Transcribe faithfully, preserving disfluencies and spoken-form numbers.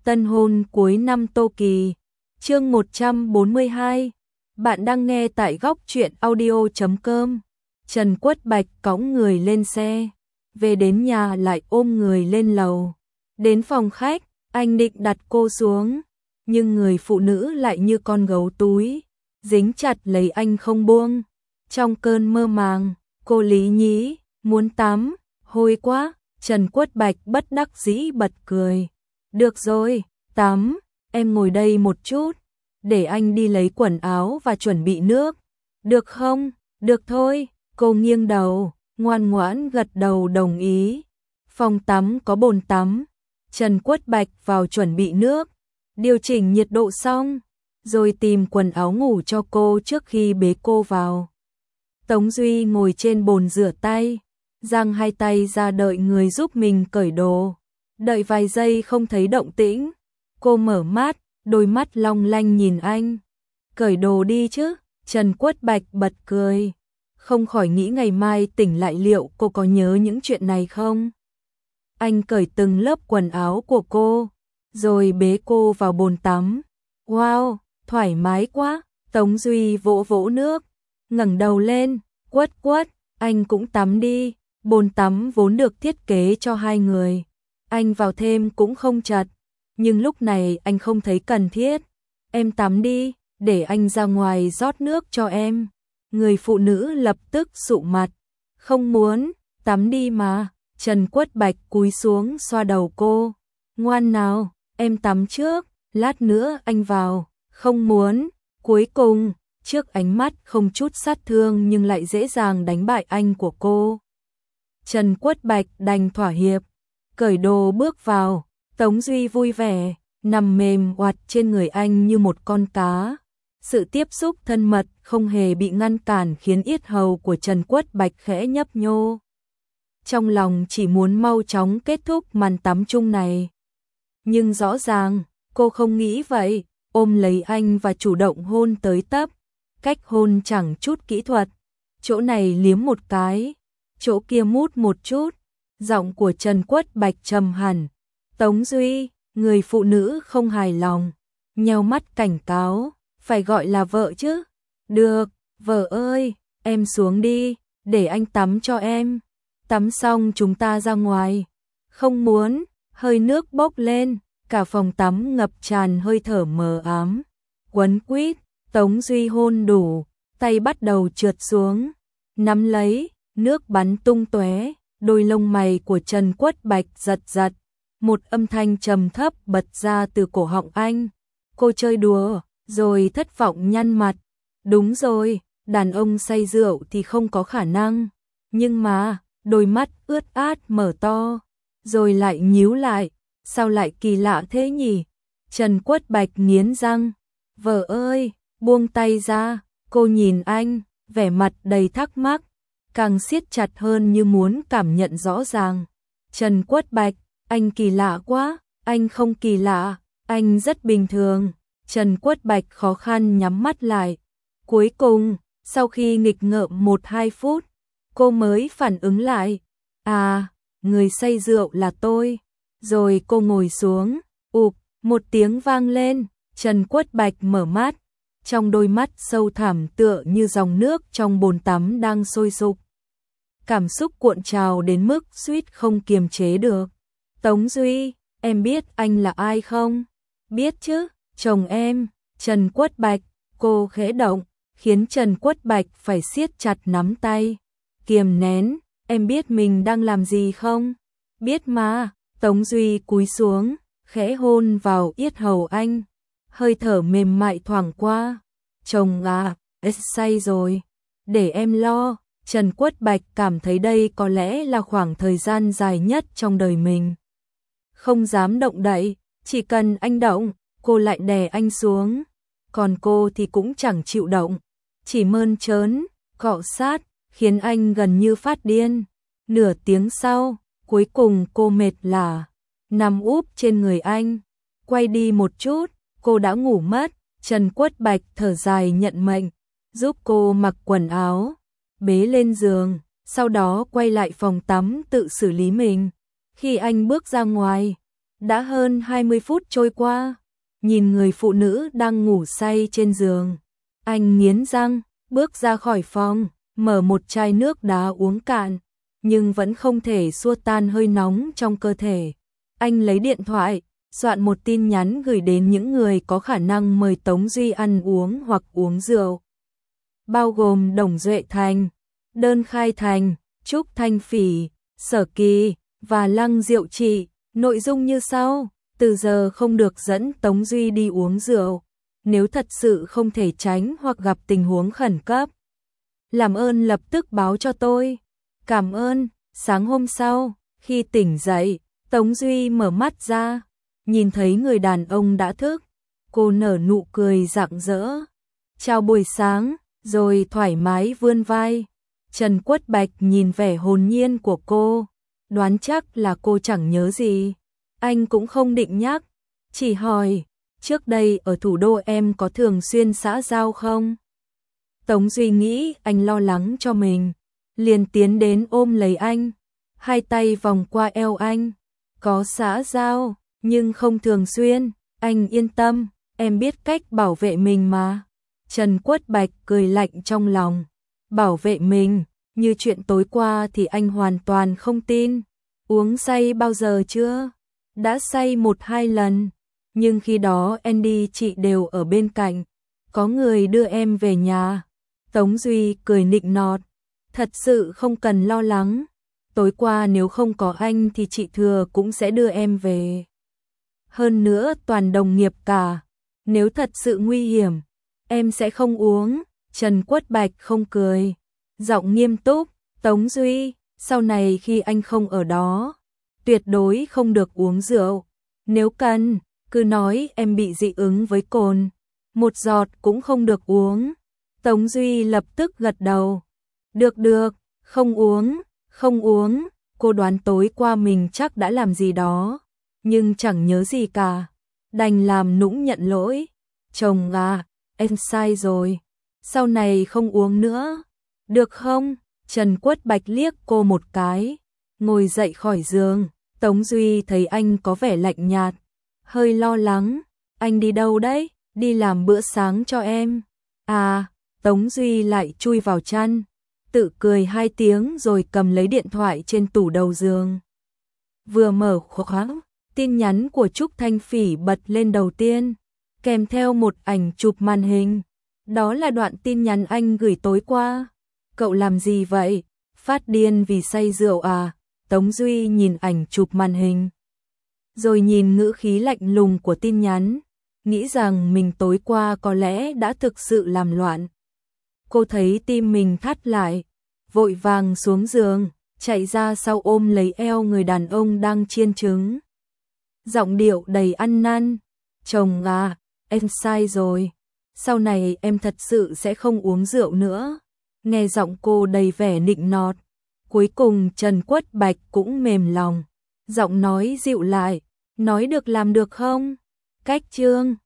Tân hôn cuối năm Tô Kỳ. Chương một trăm bốn mươi hai. Bạn đang nghe tại góc truyện audio chấm com. Trần Quất Bạch cõng người lên xe, về đến nhà lại ôm người lên lầu. Đến phòng khách, anh định đặt cô xuống, nhưng người phụ nữ lại như con gấu túi, dính chặt lấy anh không buông. Trong cơn mơ màng, cô lý nhí, muốn tắm, hôi quá. Trần Quất Bạch bất đắc dĩ bật cười. Được rồi, tắm, em ngồi đây một chút, để anh đi lấy quần áo và chuẩn bị nước. Được không? Được thôi, cô nghiêng đầu, ngoan ngoãn gật đầu đồng ý. Phòng tắm có bồn tắm, Trần Quất Bạch vào chuẩn bị nước, điều chỉnh nhiệt độ xong, rồi tìm quần áo ngủ cho cô trước khi bế cô vào. Tống Duy ngồi trên bồn rửa tay, giang hai tay ra đợi người giúp mình cởi đồ. Đợi vài giây không thấy động tĩnh, cô mở mắt, đôi mắt long lanh nhìn anh. Cởi đồ đi chứ. Trần Quất Bạch bật cười, không khỏi nghĩ ngày mai tỉnh lại liệu cô có nhớ những chuyện này không. Anh cởi từng lớp quần áo của cô, rồi bế cô vào bồn tắm. Wow, thoải mái quá. Tống Duy vỗ vỗ nước, ngẩng đầu lên, Quất Quất, anh cũng tắm đi. Bồn tắm vốn được thiết kế cho hai người, anh vào thêm cũng không chật, nhưng lúc này anh không thấy cần thiết. Em tắm đi, để anh ra ngoài rót nước cho em. Người phụ nữ lập tức sụ mặt, không muốn, tắm đi mà. Trần Quất Bạch cúi xuống xoa đầu cô, ngoan nào, em tắm trước, lát nữa anh vào. Không muốn. Cuối cùng, trước ánh mắt không chút sát thương nhưng lại dễ dàng đánh bại anh của cô, Trần Quất Bạch đành thỏa hiệp, cởi đồ bước vào. Tống Duy vui vẻ, nằm mềm oặt trên người anh như một con cá. Sự tiếp xúc thân mật không hề bị ngăn cản khiến yết hầu của Trần Quất Bạch khẽ nhấp nhô. Trong lòng chỉ muốn mau chóng kết thúc màn tắm chung này. Nhưng rõ ràng, cô không nghĩ vậy, ôm lấy anh và chủ động hôn tới tấp. Cách hôn chẳng chút kỹ thuật, chỗ này liếm một cái, chỗ kia mút một chút. Giọng của Trần Quất Bạch trầm hẳn. Tống Duy, người phụ nữ không hài lòng, nheo mắt cảnh cáo, phải gọi là vợ chứ. Được, vợ ơi, em xuống đi, để anh tắm cho em. Tắm xong chúng ta ra ngoài. Không muốn. Hơi nước bốc lên, cả phòng tắm ngập tràn hơi thở mờ ám. Quấn quýt, Tống Duy hôn đủ, tay bắt đầu trượt xuống, nắm lấy, nước bắn tung tóe. Đôi lông mày của Trần Quất Bạch giật giật, một âm thanh trầm thấp bật ra từ cổ họng anh. Cô chơi đùa, rồi thất vọng nhăn mặt. Đúng rồi, đàn ông say rượu thì không có khả năng. Nhưng mà, đôi mắt ướt át mở to, rồi lại nhíu lại. Sao lại kỳ lạ thế nhỉ? Trần Quất Bạch nghiến răng. Vợ ơi, buông tay ra. Cô nhìn anh, vẻ mặt đầy thắc mắc, càng siết chặt hơn như muốn cảm nhận rõ ràng. Trần Quất Bạch, anh kỳ lạ quá. Anh không kỳ lạ, anh rất bình thường. Trần Quất Bạch khó khăn nhắm mắt lại. Cuối cùng, sau khi nghịch ngợm một hai phút, cô mới phản ứng lại. À, người say rượu là tôi. Rồi cô ngồi xuống, ụp, một tiếng vang lên. Trần Quất Bạch mở mắt, trong đôi mắt sâu thẳm tựa như dòng nước trong bồn tắm đang sôi sục. Cảm xúc cuộn trào đến mức suýt không kiềm chế được. Tống Duy, em biết anh là ai không? Biết chứ, chồng em. Trần Quất Bạch. Cô khẽ động, khiến Trần Quất Bạch phải siết chặt nắm tay, kiềm nén. Em biết mình đang làm gì không? Biết mà. Tống Duy cúi xuống, khẽ hôn vào yết hầu anh, hơi thở mềm mại thoảng qua. Chồng à, say rồi, để em lo. Trần Quất Bạch cảm thấy đây có lẽ là khoảng thời gian dài nhất trong đời mình. Không dám động đậy, chỉ cần anh động, cô lại đè anh xuống. Còn cô thì cũng chẳng chịu động, chỉ mơn trớn, cọ sát, khiến anh gần như phát điên. Nửa tiếng sau, cuối cùng cô mệt lả, nằm úp trên người anh. Quay đi một chút, cô đã ngủ mất. Trần Quất Bạch thở dài nhận mệnh, giúp cô mặc quần áo, bế lên giường, sau đó quay lại phòng tắm tự xử lý mình. Khi anh bước ra ngoài, Đã hơn hai mươi phút trôi qua, nhìn người phụ nữ đang ngủ say trên giường. Anh nghiến răng, bước ra khỏi phòng, mở một chai nước đá uống cạn, nhưng vẫn không thể xua tan hơi nóng trong cơ thể. Anh lấy điện thoại, soạn một tin nhắn gửi đến những người có khả năng mời Tống Duy ăn uống hoặc uống rượu. Bao gồm Đồng Duệ Thành, Đơn Khai Thành, Trúc Thanh Phỉ, Sở Kỳ và Lăng Diệu Trị. Nội dung như sau: từ giờ không được dẫn Tống Duy đi uống rượu. Nếu thật sự không thể tránh hoặc gặp tình huống khẩn cấp, làm ơn lập tức báo cho tôi. Cảm ơn. Sáng hôm sau, khi tỉnh dậy, Tống Duy mở mắt ra, nhìn thấy người đàn ông đã thức. Cô nở nụ cười rạng rỡ. Chào buổi sáng, rồi thoải mái vươn vai. Trần Quất Bạch nhìn vẻ hồn nhiên của cô, đoán chắc là cô chẳng nhớ gì. Anh cũng không định nhắc, chỉ hỏi, trước đây ở thủ đô em có thường xuyên xã giao không? Tống Duy nghĩ anh lo lắng cho mình, liền tiến đến ôm lấy anh, hai tay vòng qua eo anh. Có xã giao, nhưng không thường xuyên, anh yên tâm, em biết cách bảo vệ mình mà. Trần Quất Bạch cười lạnh trong lòng, bảo vệ mình, như chuyện tối qua thì anh hoàn toàn không tin. Uống say bao giờ chưa? Đã say một hai lần, nhưng khi đó Andy chị đều ở bên cạnh, có người đưa em về nhà. Tống Duy cười nịnh nọt, thật sự không cần lo lắng, tối qua nếu không có anh thì chị Thừa cũng sẽ đưa em về. Hơn nữa toàn đồng nghiệp cả, nếu thật sự nguy hiểm, em sẽ không uống. Trần Quất Bạch không cười, giọng nghiêm túc, Tống Duy, sau này khi anh không ở đó, tuyệt đối không được uống rượu. Nếu cần, cứ nói em bị dị ứng với cồn, một giọt cũng không được uống. Tống Duy lập tức gật đầu. Được được, không uống, không uống. Cô đoán tối qua mình chắc đã làm gì đó, nhưng chẳng nhớ gì cả. Đành làm nũng nhận lỗi. Chồng à, em sai rồi, sau này không uống nữa, được không? Trần Quất Bạch liếc cô một cái, ngồi dậy khỏi giường. Tống Duy thấy anh có vẻ lạnh nhạt, hơi lo lắng. Anh đi đâu đấy? Đi làm bữa sáng cho em. À, Tống Duy lại chui vào chăn, tự cười hai tiếng rồi cầm lấy điện thoại trên tủ đầu giường. Vừa mở khóa, tin nhắn của Trúc Thanh Phỉ bật lên đầu tiên, kèm theo một ảnh chụp màn hình. Đó là đoạn tin nhắn anh gửi tối qua. Cậu làm gì vậy? Phát điên vì say rượu à? Tống Duy nhìn ảnh chụp màn hình, rồi nhìn ngữ khí lạnh lùng của tin nhắn, nghĩ rằng mình tối qua có lẽ đã thực sự làm loạn. Cô thấy tim mình thắt lại, vội vàng xuống giường, chạy ra sau ôm lấy eo người đàn ông đang chiên trứng. Giọng điệu đầy ăn năn, chồng à, em sai rồi, sau này em thật sự sẽ không uống rượu nữa. Nghe giọng cô đầy vẻ nịnh nọt, cuối cùng Trần Quất Bạch cũng mềm lòng, giọng nói dịu lại, nói được làm được không? Cách chương